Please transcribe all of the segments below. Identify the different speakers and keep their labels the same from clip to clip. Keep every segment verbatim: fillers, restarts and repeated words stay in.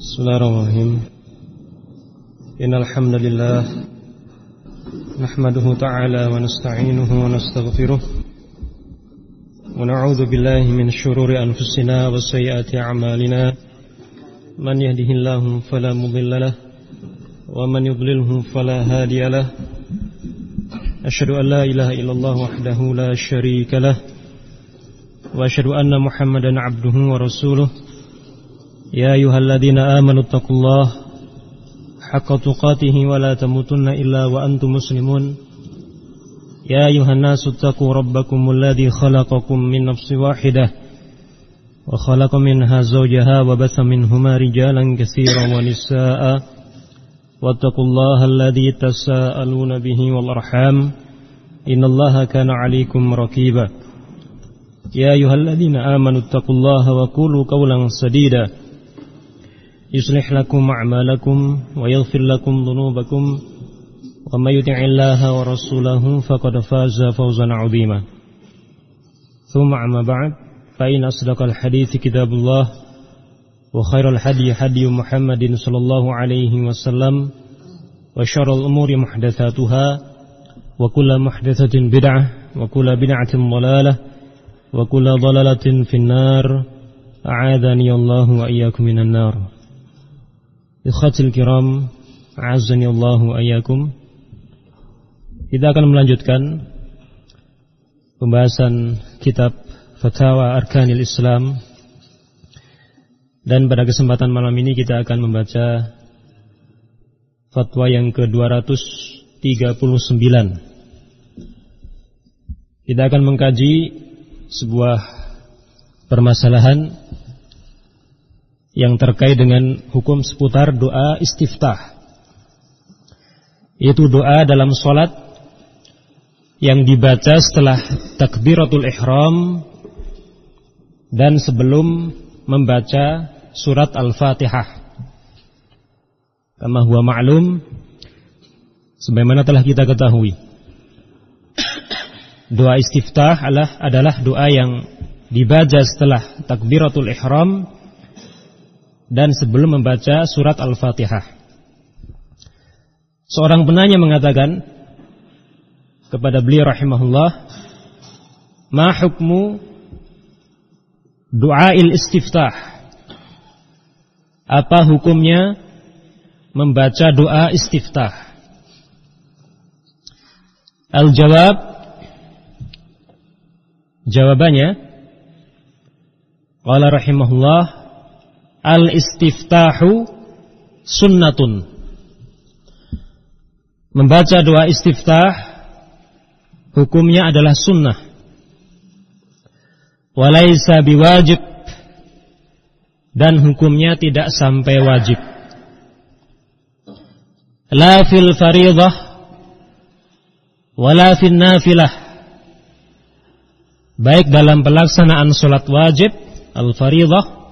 Speaker 1: Bismillahirrahmanirrahim. Innal hamdalillah nahmaduhu ta'ala wa nasta'inuhu wa nastaghfiruh wa na'udzu billahi min shururi anfusina wa sayyiati a'malina. Man yahdihillahu fala mudilla lahu wa man yudlilhu fala hadiya lahu. Asyhadu an la ilaha illallah wahdahu la syarika lahu wa asyhadu anna Muhammadan 'abduhu wa rasuluh. Ya ayyuhalladzina amanu taqullaha haqqa tuqatih wa la tamutunna illa wa antum muslimun. Ya ayyuhan nasu taqu rabbakumul ladzi khalaqakum min nafsin wahidah wa khalaqa minha zawjaha wa batha minhuma rijalan katsiran wa nisaa'a wattaqullaha alladzi tasaaluna bihi wal arham innallaha kana 'alaykum raqiba. Ya ayyuhalladzina amanu taqullaha wa qulu qawlan sadida yuslih lakum a'malakum wa yaghfir lakum dhunubakum wa may yuti'illaha wa rasulahu faqad faza fawzan 'azima. Tsumma amma ba'd, fa inna asdaqal hadithi kitabullah wa khairal hadi hadi Muhammadin sallallahu alaihi wasallam wa syarrul umuri muhdatsatuha wa kullu muhdatsatin bid'ah wa kullu bid'atin dhalalah wa kullu dhalalatin finnar. A'adzani Allahu wa iyyakum minan nar. Ikhwatul kiram, a'azzani Allahu ayyakum. Kita akan melanjutkan pembahasan kitab Fatawa Arkanil Islam. Dan pada kesempatan malam ini kita akan membaca fatwa yang ke dua ratus tiga puluh sembilan. Kita akan mengkaji sebuah permasalahan yang terkait dengan hukum seputar doa istiftah, yaitu doa dalam sholat yang dibaca setelah takbiratul ihram dan sebelum membaca surat Al-Fatihah. Kama huwa ma'lum, sebagaimana telah kita ketahui, doa istiftah adalah, adalah doa yang dibaca setelah takbiratul ihram dan sebelum membaca surat Al-Fatihah. Seorang penanya mengatakan kepada beliau rahimahullah, ma hukmu du'ail istiftah? Apa hukumnya membaca doa istiftah? Al-jawab, jawabannya, qala rahimahullah, al-istiftahu sunnatun. Membaca doa istiftah hukumnya adalah sunnah. Walaysa biwajib, dan hukumnya tidak sampai wajib. La fil fariḍah wala fil nafilah, baik dalam pelaksanaan salat wajib al-fariḍah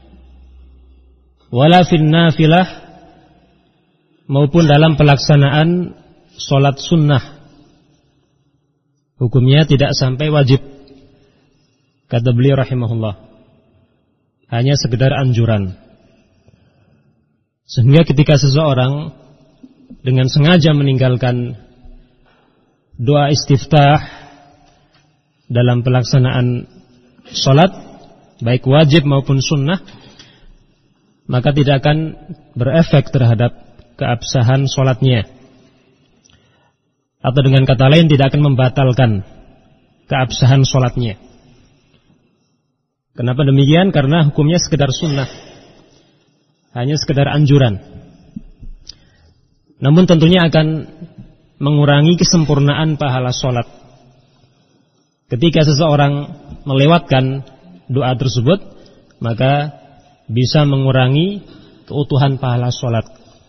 Speaker 1: wala fin nafilah, maupun dalam pelaksanaan sholat sunnah, hukumnya tidak sampai wajib. Kata beliau rahimahullah, hanya sekedar anjuran. Sehingga ketika seseorang dengan sengaja meninggalkan doa istiftah dalam pelaksanaan sholat, baik wajib maupun sunnah, maka tidak akan berefek terhadap keabsahan sholatnya. Atau dengan kata lain, tidak akan membatalkan keabsahan sholatnya. Kenapa demikian? Karena hukumnya sekedar sunnah, hanya sekedar anjuran. Namun tentunya akan mengurangi kesempurnaan pahala sholat. Ketika seseorang melewatkan doa tersebut, maka bisa mengurangi keutuhan pahala sholat.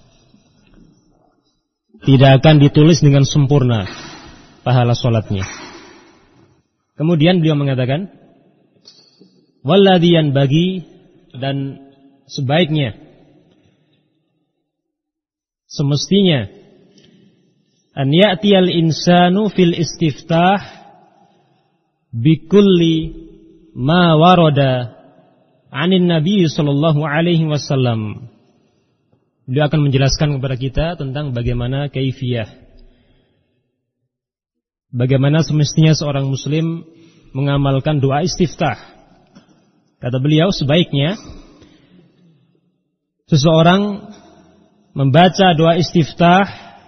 Speaker 1: Tidak akan ditulis dengan sempurna pahala sholatnya. Kemudian beliau mengatakan, walladzi yanbaghi, dan sebaiknya, semestinya, an ya'tiyal insanu fil istiftah bikulli ma warada anin Nabi sallallahu alaihi wasallam Beliau akan menjelaskan kepada kita tentang bagaimana kaifiyah, bagaimana semestinya seorang muslim mengamalkan doa istiftah. Kata beliau, sebaiknya seseorang membaca doa istiftah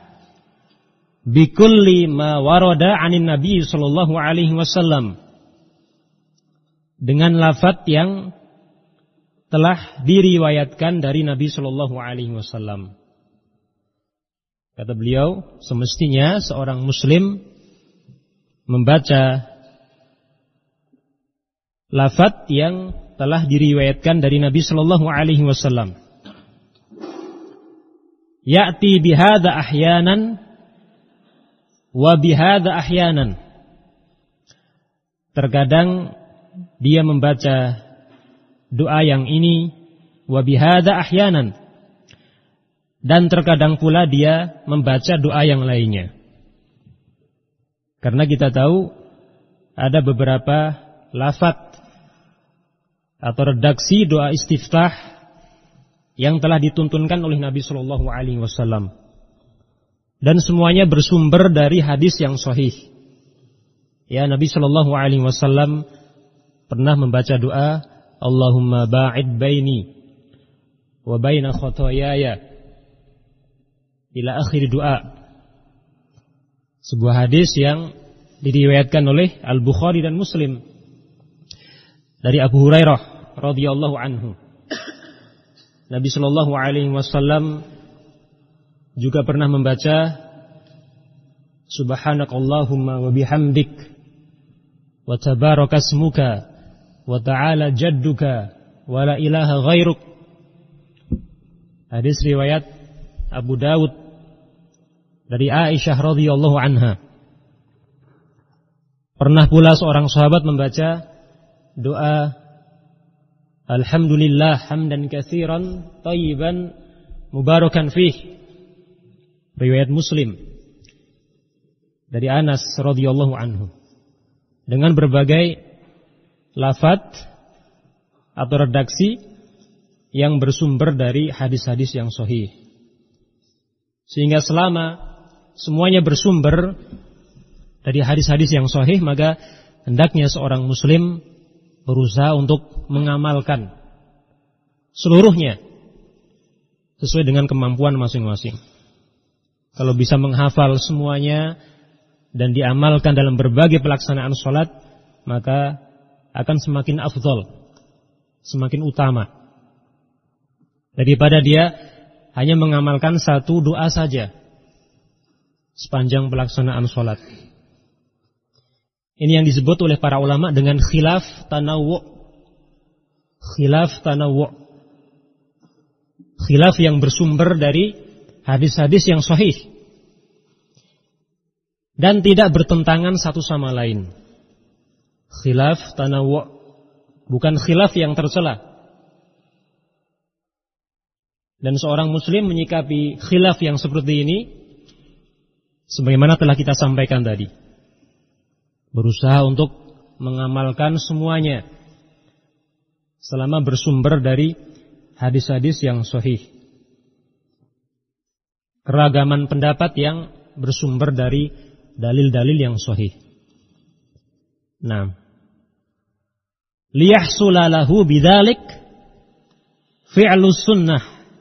Speaker 1: bikulli ma warada anin Nabi sallallahu alaihi wasallam, dengan lafaz yang telah diriwayatkan dari Nabi sallallahu alaihi wasallam. Kata beliau, semestinya seorang muslim membaca lafaz yang telah diriwayatkan dari Nabi sallallahu alaihi wasallam. Ya'ti bihadza ahyanan wa bihadza ahyanan. Terkadang dia membaca doa yang ini wa bihadza ahyanan, dan terkadang pula dia membaca doa yang lainnya. Karena kita tahu ada beberapa lafaz atau redaksi doa istiftah yang telah dituntunkan oleh Nabi sallallahu alaihi wasallam, dan semuanya bersumber dari hadis yang sahih. Ya, Nabi sallallahu alaihi wasallam pernah membaca doa Allahumma ba'id baini wa baina khotoyaya ila akhir doa. Sebuah hadis yang diriwayatkan oleh Al-Bukhari dan Muslim dari Abu Hurairah radhiyallahu anhu. Nabi sallallahu alaihi wasallam juga pernah membaca Subhanakallahumma wa bihamdik wa tabarakasmuka wa ta'ala jadduka wa la ilaha ghairuk. Hadis riwayat Abu Dawud dari Aisyah radhiyallahu anha. Pernah pula seorang sahabat membaca doa Alhamdulillah hamdan katsiran thayyiban mubarakan fih, riwayat Muslim dari Anas radhiyallahu anhu, dengan berbagai lafaz atau redaksi yang bersumber dari hadis-hadis yang sahih. Sehingga selama semuanya bersumber dari hadis-hadis yang sahih, maka hendaknya seorang muslim berusaha untuk mengamalkan seluruhnya sesuai dengan kemampuan masing-masing. Kalau bisa menghafal semuanya dan diamalkan dalam berbagai pelaksanaan sholat, maka akan semakin afdal, semakin utama, daripada dia hanya mengamalkan satu doa saja sepanjang pelaksanaan sholat. Ini yang disebut oleh para ulama dengan khilaf tanawwu'. Khilaf tanawwu'. Khilaf yang bersumber dari hadis-hadis yang sahih dan tidak bertentangan satu sama lain. Khilaf tanawwu', bukan khilaf yang tercela. Dan seorang muslim menyikapi khilaf yang seperti ini sebagaimana telah kita sampaikan tadi, berusaha untuk mengamalkan semuanya selama bersumber dari hadis-hadis yang sahih. Keragaman pendapat yang bersumber dari dalil-dalil yang sahih. Nah, liyahsula lahu bidzalik fi'lus sunnah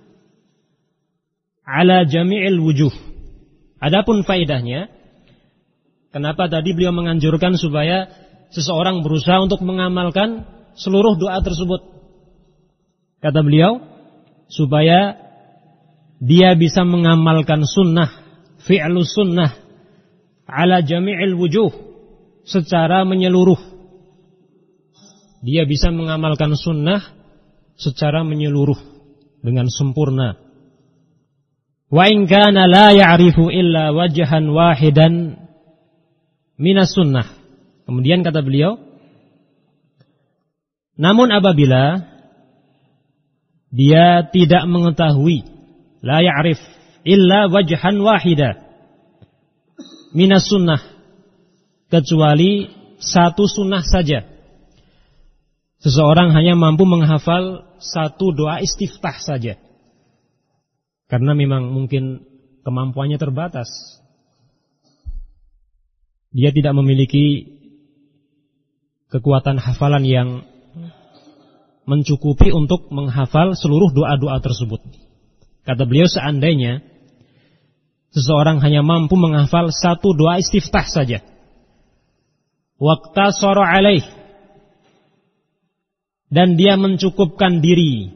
Speaker 1: ala jami'il wujuh. Adapun faedahnya, kenapa tadi beliau menganjurkan supaya seseorang berusaha untuk mengamalkan seluruh doa tersebut? Kata beliau, supaya dia bisa mengamalkan sunnah, fi'lus sunnah ala jami'il wujuh, secara menyeluruh. Dia bisa mengamalkan sunnah secara menyeluruh dengan sempurna. Wa in kana la ya'rifu illa wajhan wahidan minas sunnah. Kemudian kata beliau, namun apabila dia tidak mengetahui, la ya'rif illa wajhan wahida minas sunnah, kecuali satu sunnah saja. Seseorang hanya mampu menghafal satu doa istiftah saja.
Speaker 2: Karena memang mungkin kemampuannya terbatas. Dia tidak memiliki kekuatan hafalan yang mencukupi untuk menghafal seluruh doa-doa tersebut. Kata beliau, seandainya seseorang hanya mampu menghafal satu doa istiftah saja, waqtasara alaih, dan dia mencukupkan diri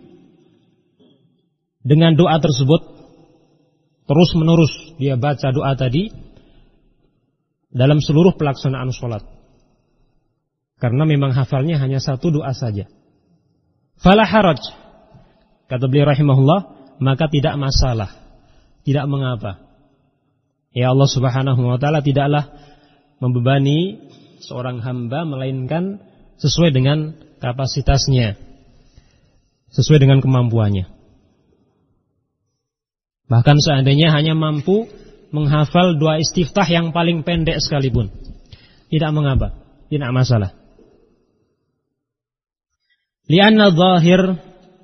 Speaker 2: dengan doa tersebut, terus menerus dia baca doa tadi dalam seluruh pelaksanaan sholat, karena memang hafalnya hanya satu doa saja, fala haraj, kata beliau rahimahullah, maka tidak masalah, tidak mengapa. Ya Allah subhanahu wa ta'ala tidaklah membebani seorang hamba, melainkan sesuai dengan kapasitasnya, sesuai dengan kemampuannya. Bahkan seandainya hanya mampu menghafal doa istiftah yang paling pendek sekalipun, tidak mengapa, tidak masalah. Lianna zahir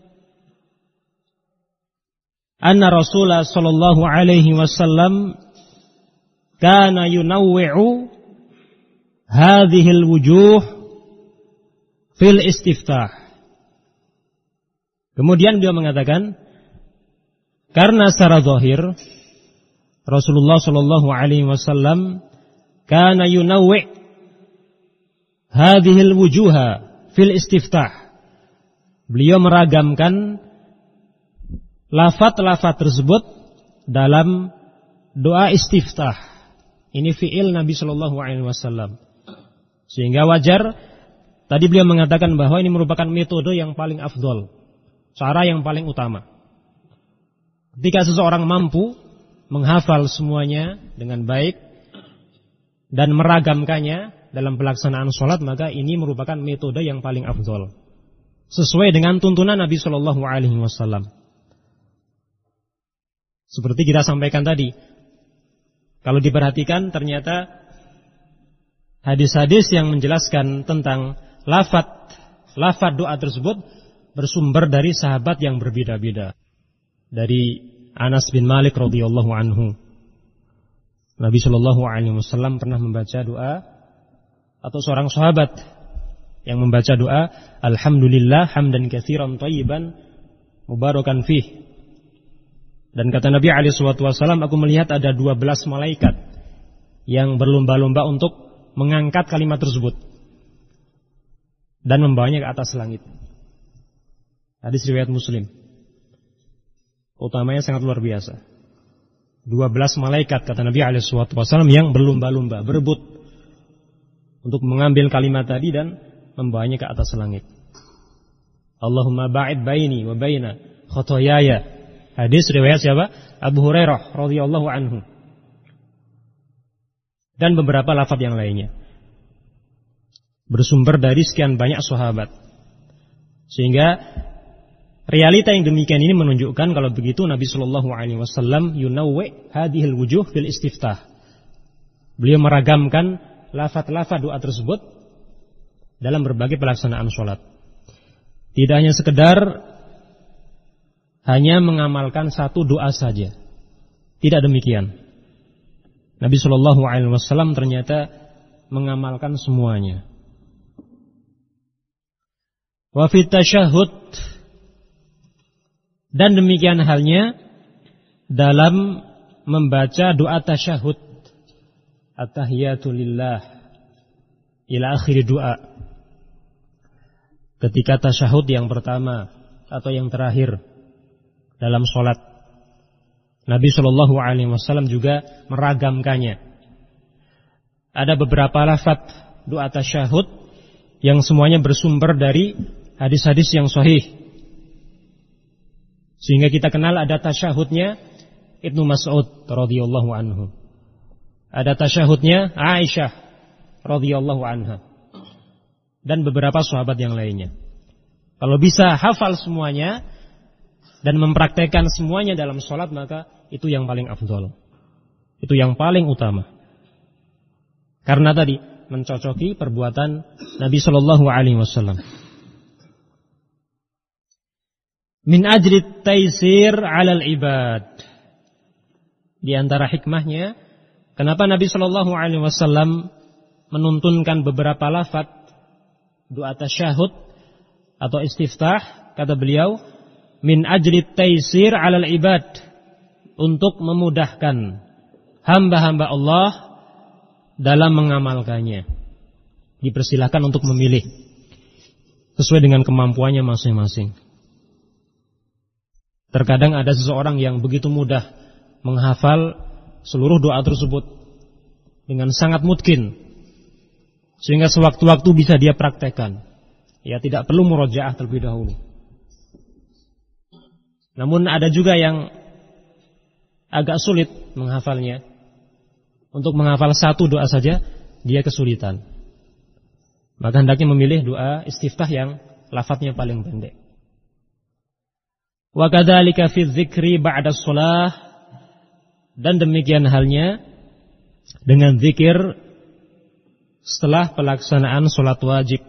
Speaker 2: anna Rasulullah sallallahu alaihi wasallam kana yunawwi'u hadhil wujuh fil istiftah. Kemudian beliau mengatakan, karena secara zahir Rasulullah sallallahu alaihi wasallam kana yunawwi' hadhil wujuha fil istiftah. Beliau meragamkan lafaz-lafaz tersebut dalam doa istiftah. Ini fi'il Nabi sallallahu alaihi wasallam. Sehingga wajar tadi beliau mengatakan bahwa ini merupakan metode yang paling afdol, cara yang paling utama. Ketika seseorang mampu menghafal semuanya dengan baik dan meragamkannya dalam pelaksanaan sholat, maka ini merupakan metode yang paling afdol, sesuai dengan tuntunan Nabi sallallahu alaihi wasallam. Seperti kita sampaikan tadi, kalau diperhatikan ternyata hadis-hadis yang menjelaskan tentang lafaz lafaz doa tersebut bersumber dari sahabat yang berbeda-beda. Dari Anas bin Malik radhiyallahu anhu, Nabi sallallahu alaihi wasallam pernah membaca doa, atau seorang sahabat yang membaca doa, alhamdulillah hamdan katsiran thayyiban mubarakan fih. Dan kata Nabi alaihi wasallam, aku melihat ada dua belas malaikat yang berlomba-lomba untuk mengangkat kalimat tersebut dan membawanya ke atas langit. Hadis riwayat Muslim. Utamanya sangat luar biasa. dua belas malaikat, kata Nabi alaihi wasallam, yang berlomba-lomba, berebut untuk mengambil kalimat tadi dan membawanya ke atas langit. Allahumma ba'id baini wa baina khotoyaya. Hadis riwayat siapa? Abu Hurairah radhiyallahu anhu. Dan beberapa lafaz yang lainnya, bersumber dari sekian banyak sahabat. Sehingga realita yang demikian ini menunjukkan kalau begitu Nabi sallallahu alaihi wasallam yunawwi hadhil wujuh fil istiftah. Beliau meragamkan lafaz-lafaz doa tersebut dalam berbagai pelaksanaan sholat. Tidak hanya sekedar hanya mengamalkan satu doa saja. Tidak demikian. Nabi sallallahu alaihi wasallam ternyata mengamalkan semuanya. Wa fit tasyahhud, dan demikian halnya dalam membaca doa tasyahud, at-tahiyatu lillah ila akhir doa. Ketika tasyahud yang pertama atau yang terakhir dalam sholat, Nabi sallallahu alaihi wasallam juga meragamkannya. Ada beberapa lafaz doa tasyahud yang semuanya bersumber dari hadis-hadis yang sahih. Sehingga kita kenal ada tasyahudnya Ibnu Mas'ud radhiyallahu anhu. Ada tasyahudnya Aisyah radhiyallahu anha. Dan beberapa sahabat yang lainnya. Kalau bisa hafal semuanya dan mempraktekkan semuanya dalam sholat, maka itu yang paling afdol. Itu yang paling utama. Karena tadi mencocoki perbuatan Nabi sallallahu alaihi wasallam. min ajli taysir 'alal ibad. Di antara hikmahnya, kenapa Nabi Shallallahu alaihi wasallam menuntunkan beberapa lafaz doa tasyahud atau istiftah, kata beliau, min ajli taysir 'alal ibad, untuk memudahkan hamba-hamba Allah dalam mengamalkannya. Dipersilahkan untuk memilih sesuai dengan kemampuannya masing-masing. Terkadang ada seseorang yang begitu mudah menghafal seluruh doa tersebut dengan sangat mungkin, sehingga sewaktu-waktu bisa dia praktekkan. Ya, tidak perlu murojaah terlebih dahulu. Namun ada juga yang agak sulit menghafalnya. Untuk menghafal satu doa saja dia kesulitan. Maka hendaknya memilih doa istiftah yang lafadznya paling pendek. Wa kadzalika fi dzikri ba'da shalah, dan demikian halnya dengan zikir setelah pelaksanaan salat wajib.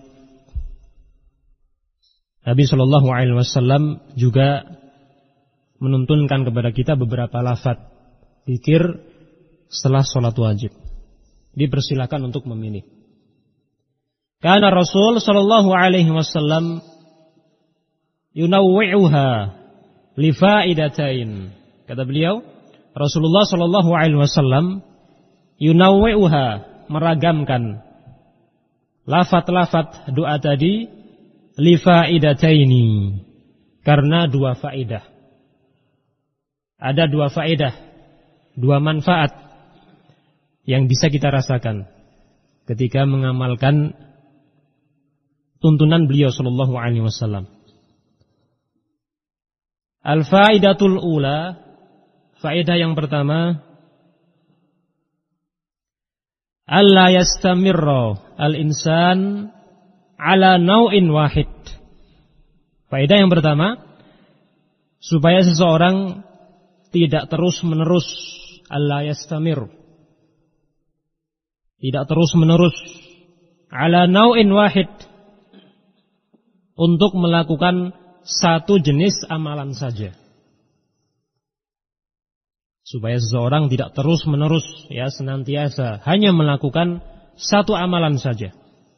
Speaker 2: Nabi sallallahu alaihi wasallam juga menuntunkan kepada kita beberapa lafaz zikir setelah salat wajib. Dipersilakan untuk memilih. Karena Rasul sallallahu alaihi wasallam yunawwi'uha li fa'idatain. Kata beliau, Rasulullah sallallahu alaihi wasallam yunawwi'uha, meragamkan lafaz-lafaz doa tadi li fa'idataini, karena dua faedah. Ada dua faedah, dua manfaat yang bisa kita rasakan ketika mengamalkan tuntunan beliau sallallahu alaihi wasallam. Al-faidatul ula, faedah yang pertama, alla yastamirra al-insan ala nau'in wahid. Faedah yang pertama, supaya seseorang tidak terus-menerus, alla yastamir, tidak terus-menerus ala nau'in wahid, untuk melakukan satu jenis amalan saja. Supaya seseorang tidak terus-menerus, ya, senantiasa hanya melakukan satu amalan saja.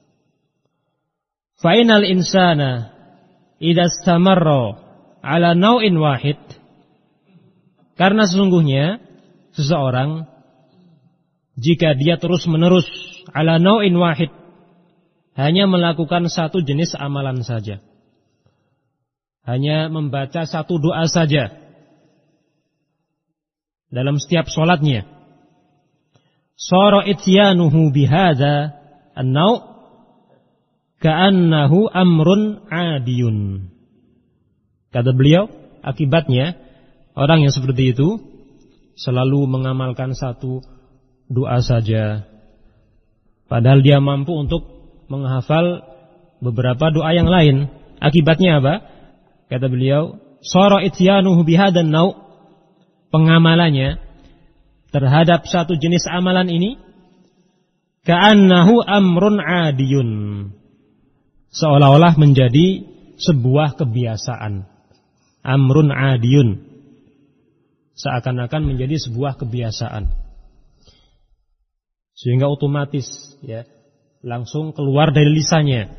Speaker 2: Fa innal insana idza istamarra ala nau'in wahid, karena sesungguhnya seseorang jika dia terus-menerus ala nau'in wahid, hanya melakukan satu jenis amalan saja, hanya membaca satu doa saja dalam setiap sholatnya, shara ityanuhu bihadza an-naw' ka'annahu amrun 'adiyun. Kata beliau, akibatnya orang yang seperti itu selalu mengamalkan satu doa saja, padahal dia mampu untuk menghafal beberapa doa yang lain. Akibatnya apa? Kata beliau, shara ityanuhu bihadan naw', pengamalannya terhadap satu jenis amalan ini, ka'annahu amrun 'adiyun, seolah-olah menjadi sebuah kebiasaan. Amrun 'adiyun, seakan-akan menjadi sebuah kebiasaan, sehingga otomatis, ya, langsung keluar dari lisannya.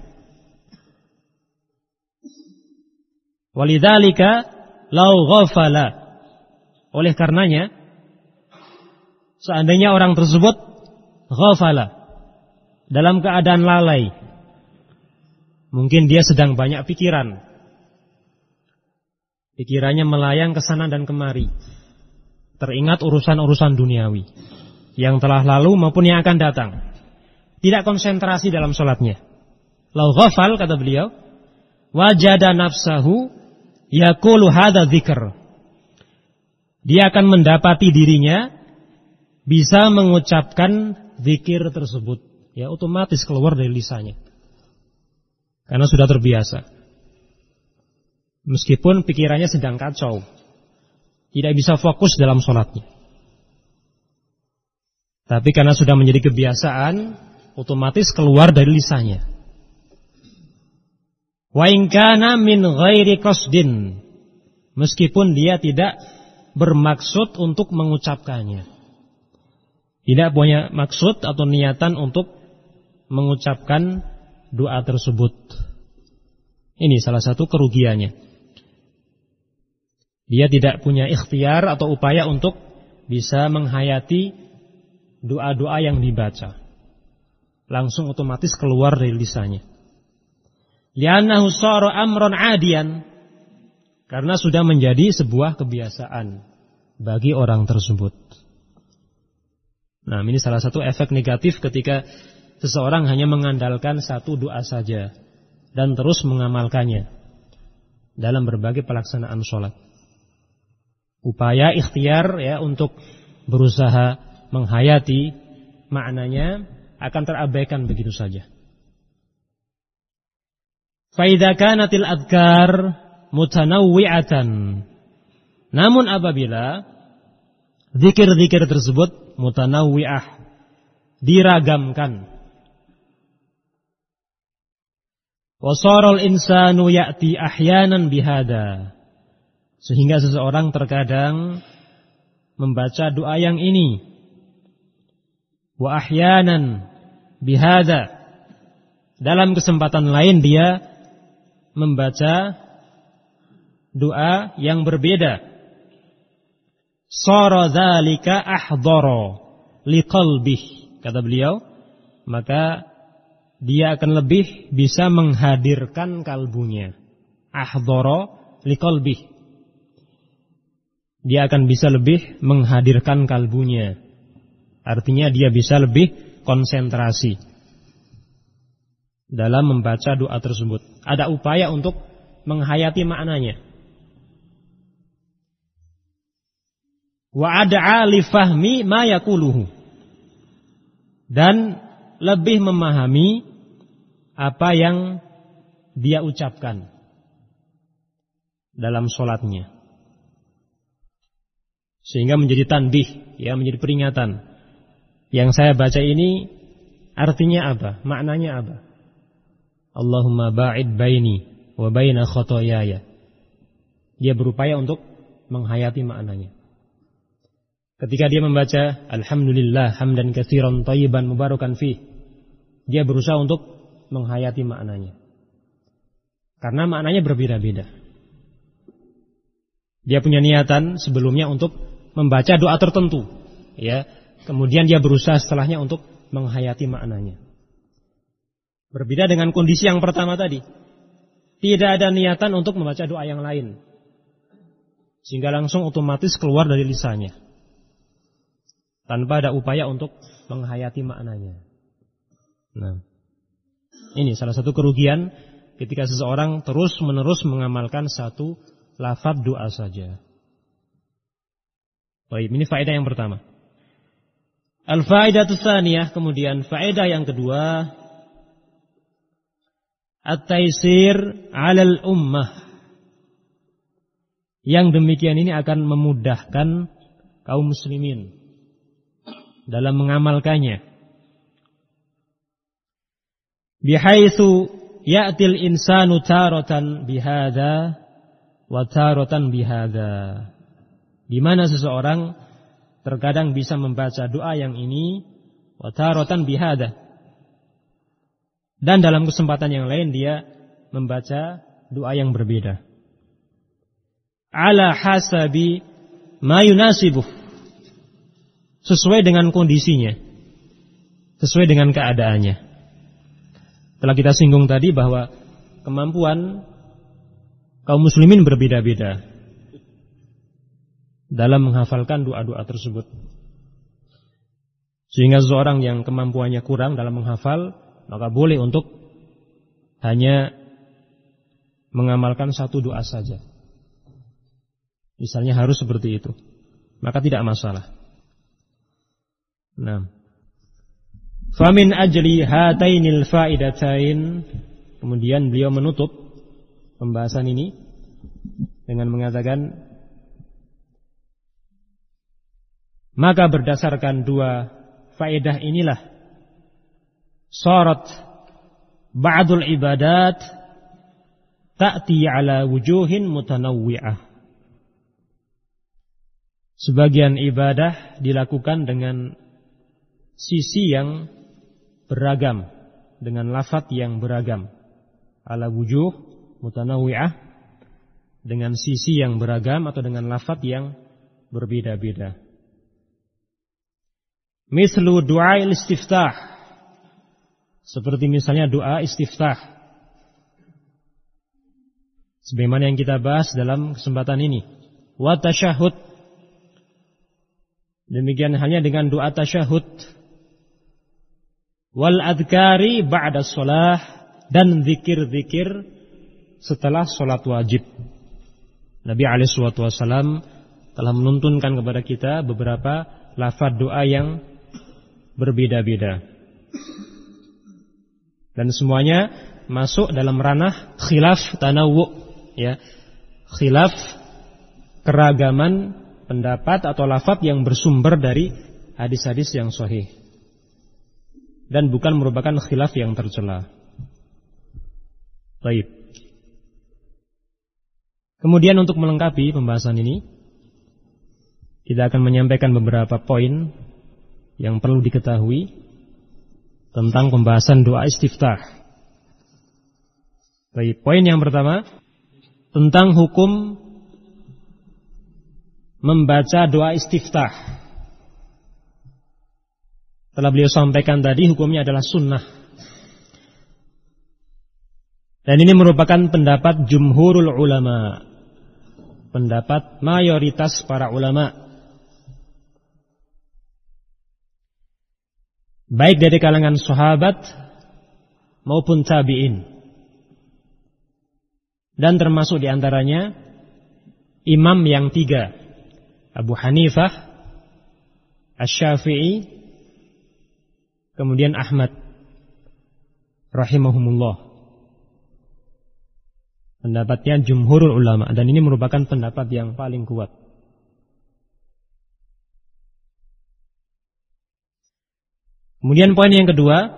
Speaker 2: Walidzalika law ghafala, oleh karenanya seandainya orang tersebut ghafala, dalam keadaan lalai, mungkin dia sedang banyak pikiran, pikirannya melayang ke sana dan kemari, teringat urusan-urusan duniawi yang telah lalu maupun yang akan datang, tidak konsentrasi dalam sholatnya. Lau ghafal, kata beliau, wajada nafsahu yaqulu hadza dzikr, dia akan mendapati dirinya bisa mengucapkan zikir tersebut, ya, otomatis keluar dari lisannya karena sudah terbiasa. Meskipun pikirannya sedang kacau, tidak bisa fokus dalam sholatnya, tapi karena sudah menjadi kebiasaan, otomatis keluar dari lisannya. Wa in kana min ghairi qasdin, meskipun dia tidak bermaksud untuk mengucapkannya. Tidak punya maksud atau niatan untuk mengucapkan doa tersebut. Ini salah satu kerugiannya. Dia tidak punya ikhtiar atau upaya untuk bisa menghayati doa-doa yang dibaca. Langsung otomatis keluar dari lisannya. Li'annahu shara amran 'adiyan. Karena sudah menjadi sebuah kebiasaan bagi orang tersebut. Nah, ini salah satu efek negatif ketika seseorang hanya mengandalkan satu doa saja dan terus mengamalkannya dalam berbagai pelaksanaan sholat. Upaya ikhtiar ya untuk berusaha menghayati maknanya akan terabaikan begitu saja. Fa idza kanatil adhkar mutanawwi'atan. Namun apabila zikir-zikir tersebut mutanawwi'ah, diragamkan. Wa sharal insanu ya'ti ahyanan bihada. Sehingga seseorang terkadang membaca doa yang ini. Wa ahyanan bihada. Dalam kesempatan lain dia membaca doa yang berbeda. Shara dzalika ahdara liqalbih, kata beliau, maka dia akan lebih bisa menghadirkan kalbunya. Ahdara liqalbih, dia akan bisa lebih menghadirkan kalbunya. Artinya dia bisa lebih konsentrasi dalam membaca doa tersebut. Ada upaya untuk menghayati maknanya. Wa ad'a li fahmi ma yaquluhu, dan lebih memahami apa yang dia ucapkan dalam sholatnya, sehingga menjadi tanbih, ya, menjadi peringatan. Yang saya baca ini artinya apa? Maknanya apa? Allahumma ba'id baini wa baina khotoyaya. Dia berupaya untuk menghayati maknanya. Ketika dia membaca alhamdulillah hamdan katsiran thayyiban mubarakan fih, dia berusaha untuk menghayati maknanya. Karena maknanya berbeda-beda. Dia punya niatan sebelumnya untuk membaca doa tertentu, ya. Kemudian dia berusaha setelahnya untuk menghayati maknanya. Berbeda dengan kondisi yang pertama tadi. Tidak ada niatan untuk membaca doa yang lain, sehingga langsung otomatis keluar dari lisannya, tanpa ada upaya untuk menghayati maknanya. Nah, ini salah satu kerugian ketika seseorang terus-menerus mengamalkan satu lafaz doa saja. Baik, ini faedah yang pertama. Al-faedatu tsaniyah, kemudian faedah yang kedua, at-taisir 'alal ummah. Yang demikian ini akan memudahkan kaum muslimin dalam mengamalkannya. Bihaitsu ya'til insanu taratan bihadza wa taratan bihadza. Di mana seseorang terkadang bisa membaca doa yang ini wa taratan bihadza, dan dalam kesempatan yang lain dia membaca doa yang berbeda. Ala hasabi ma yunasibuh, sesuai dengan kondisinya, sesuai dengan keadaannya. Telah kita singgung tadi bahwa kemampuan kaum muslimin berbeda-beda dalam menghafalkan doa-doa tersebut. Sehingga seseorang yang kemampuannya kurang dalam menghafal, maka boleh untuk hanya mengamalkan satu doa saja. Misalnya harus seperti itu, maka tidak masalah. Nah, famin ajli hatainil faidatain, kemudian beliau menutup pembahasan ini dengan mengatakan, maka berdasarkan dua faedah inilah sarat ba'dul ibadat ta'ti ala wujuhin mutanawwi'ah. sebagian ibadah dilakukan dengan sisi yang beragam, dengan lafaz yang beragam, ala wujuh mutanawwi'ah, dengan sisi yang beragam atau dengan lafaz yang berbeda-beda. Mislu doa istiftah, seperti misalnya doa istiftah, sebagaimana yang kita bahas dalam kesempatan ini. Wa tasyahud, demikian halnya dengan doa tasyahud. Wal adhkari ba'da shalah, dan zikir-zikir setelah salat wajib. Nabi alaihi salatu wasallam telah menuntunkan kepada kita beberapa lafaz doa yang berbeda-beda. Dan semuanya masuk dalam ranah khilaf tanawwu, ya. Khilaf, keragaman pendapat atau lafaz yang bersumber dari hadis-hadis yang sahih, dan bukan merupakan khilaf yang tercela. Baik. Kemudian untuk melengkapi pembahasan ini, kita akan menyampaikan beberapa poin yang perlu diketahui tentang pembahasan doa istiftah. Baik, poin yang pertama tentang hukum membaca doa istiftah. Telah beliau sampaikan tadi, hukumnya adalah sunnah. Dan ini merupakan pendapat jumhurul ulama, pendapat mayoritas para ulama, baik dari kalangan sahabat maupun tabi'in. Dan termasuk diantaranya imam yang tiga, Abu Hanifah, Asy-Syafi'i, kemudian Ahmad rahimahumullah. Pendapatnya jumhurul ulama, dan ini merupakan pendapat yang paling kuat. Kemudian poin yang kedua,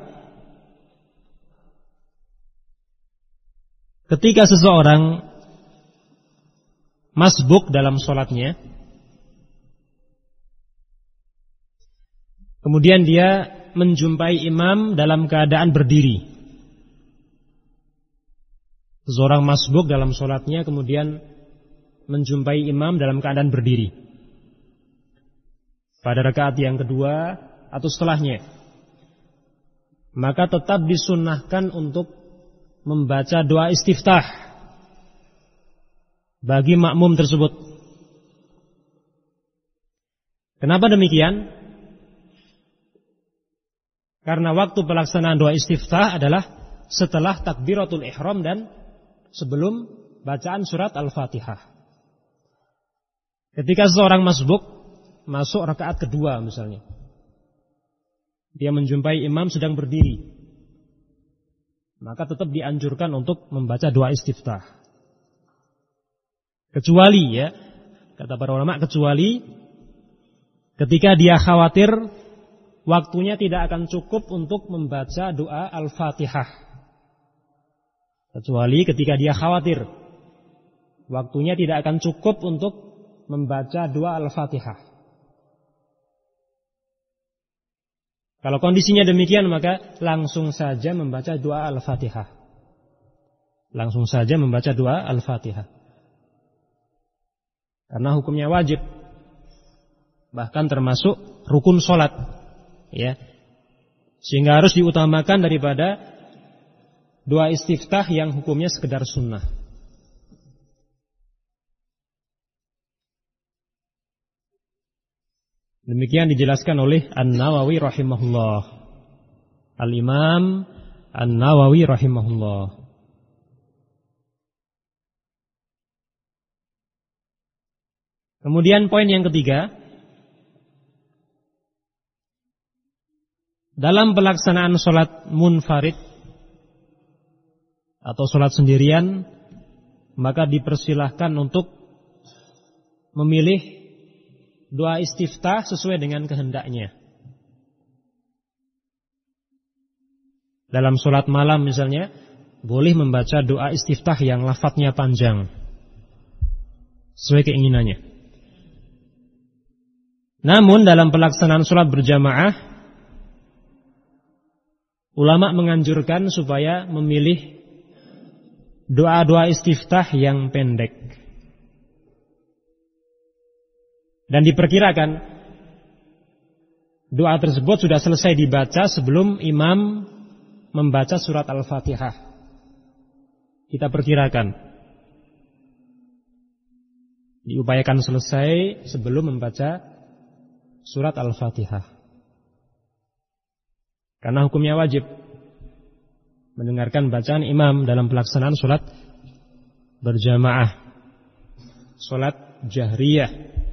Speaker 2: ketika seseorang masbuk dalam sholatnya, kemudian dia menjumpai imam dalam keadaan berdiri. Seseorang masbuk dalam sholatnya kemudian menjumpai imam dalam keadaan berdiri pada rakaat yang kedua atau setelahnya, maka tetap disunnahkan untuk membaca doa istiftah bagi makmum tersebut. Kenapa demikian? Karena waktu pelaksanaan doa istiftah adalah setelah takbiratul ihram dan sebelum bacaan surat Al-Fatihah. Ketika seseorang masbuk masuk rakaat kedua misalnya, dia menjumpai imam sedang berdiri, maka tetap dianjurkan untuk membaca doa istiftah. Kecuali, ya, kata para ulama, kecuali ketika dia khawatir waktunya tidak akan cukup untuk membaca doa Al-Fatihah. Kecuali ketika dia khawatir waktunya tidak akan cukup untuk membaca doa Al-Fatihah. Kalau kondisinya demikian, maka langsung saja membaca doa Al-Fatihah. Langsung saja membaca doa Al-Fatihah. Karena hukumnya wajib, bahkan termasuk rukun sholat, ya, sehingga harus diutamakan daripada doa istiftah yang hukumnya sekedar sunnah. Demikian dijelaskan oleh An-Nawawi rahimahullah, Al-Imam An-Nawawi rahimahullah. Kemudian poin yang ketiga, dalam pelaksanaan sholat munfarid atau sholat sendirian, maka dipersilahkan untuk memilih doa istiftah sesuai dengan kehendaknya. Dalam sholat malam misalnya, boleh membaca doa istiftah yang lafadznya panjang sesuai keinginannya. Namun dalam pelaksanaan sholat berjamaah, ulama menganjurkan supaya memilih doa-doa istiftah yang pendek. Dan diperkirakan doa tersebut sudah selesai dibaca sebelum imam membaca surat Al-Fatihah. Kita perkirakan diupayakan selesai sebelum membaca surat Al-Fatihah. Karena hukumnya wajib mendengarkan bacaan imam dalam pelaksanaan sholat berjamaah, sholat jahriyah.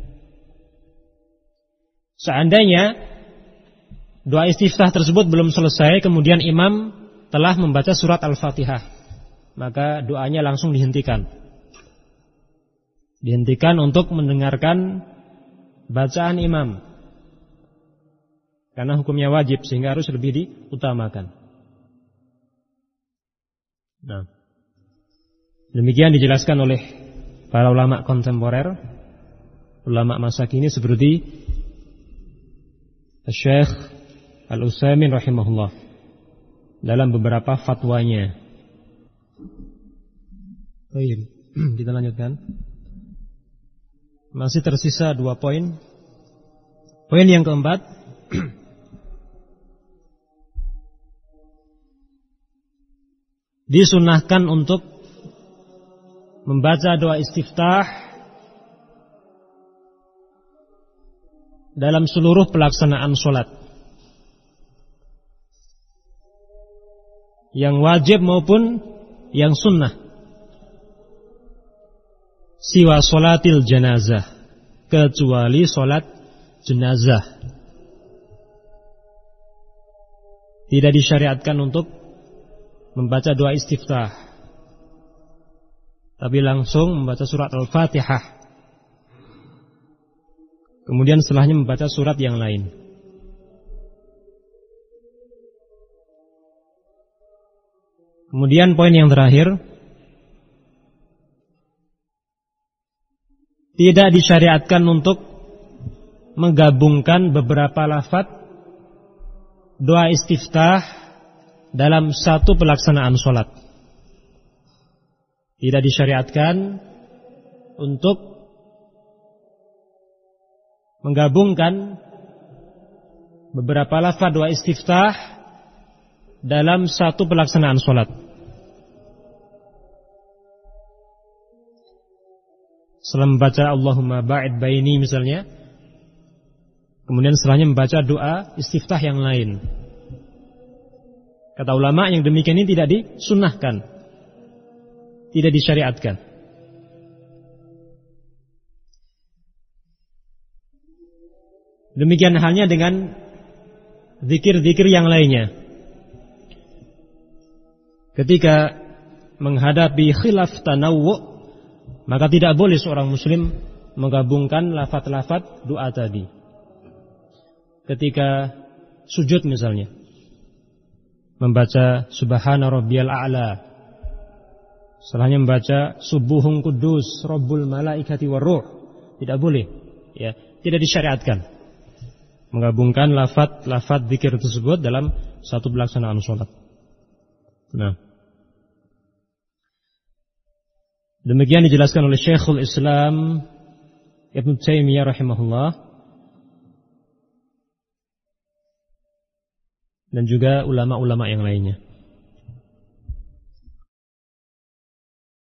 Speaker 2: Seandainya doa istiftah tersebut belum selesai, kemudian imam telah membaca surat Al-Fatihah, maka doanya langsung dihentikan. Dihentikan untuk mendengarkan bacaan imam. Karena hukumnya wajib, sehingga harus lebih diutamakan. Nah, demikian dijelaskan oleh para ulama kontemporer, ulama masa kini seperti Syekh Al-Utsaimin rahimahullah dalam beberapa fatwanya. Baik, kita lanjutkan. Masih tersisa dua poin. Poin yang keempat, disunahkan untuk membaca doa istiftah dalam seluruh pelaksanaan sholat, yang wajib maupun yang sunnah, siwa sholatil jenazah, kecuali sholat jenazah. Tidak disyariatkan untuk membaca doa istiftah, tapi langsung membaca surat Al-Fatihah, kemudian setelahnya membaca surat yang lain. Kemudian poin yang terakhir, tidak disyariatkan untuk menggabungkan beberapa lafaz doa istiftah dalam satu pelaksanaan sholat. Tidak disyariatkan untuk menggabungkan beberapa lafaz doa istiftah dalam satu pelaksanaan sholat. Setelah membaca Allahumma ba'id baini misalnya, kemudian setelahnya membaca doa istiftah yang lain. Kata ulama, yang demikian ini tidak disunnahkan, tidak disyariatkan. Demikian halnya dengan zikir-zikir yang lainnya. Ketika menghadapi khilaf tanawwu', maka tidak boleh seorang muslim menggabungkan lafaz-lafaz doa tadi. Ketika sujud misalnya, membaca subhana rabbiyal a'la, setelahnya membaca subuhun kudus rabbul malaikati waruh, tidak boleh, ya, tidak disyariatkan menggabungkan lafaz-lafaz zikir tersebut dalam satu pelaksanaan sholat. Nah, demikian dijelaskan oleh Syekhul Islam Ibnu Taimiyah rahimahullah, dan juga ulama-ulama yang lainnya.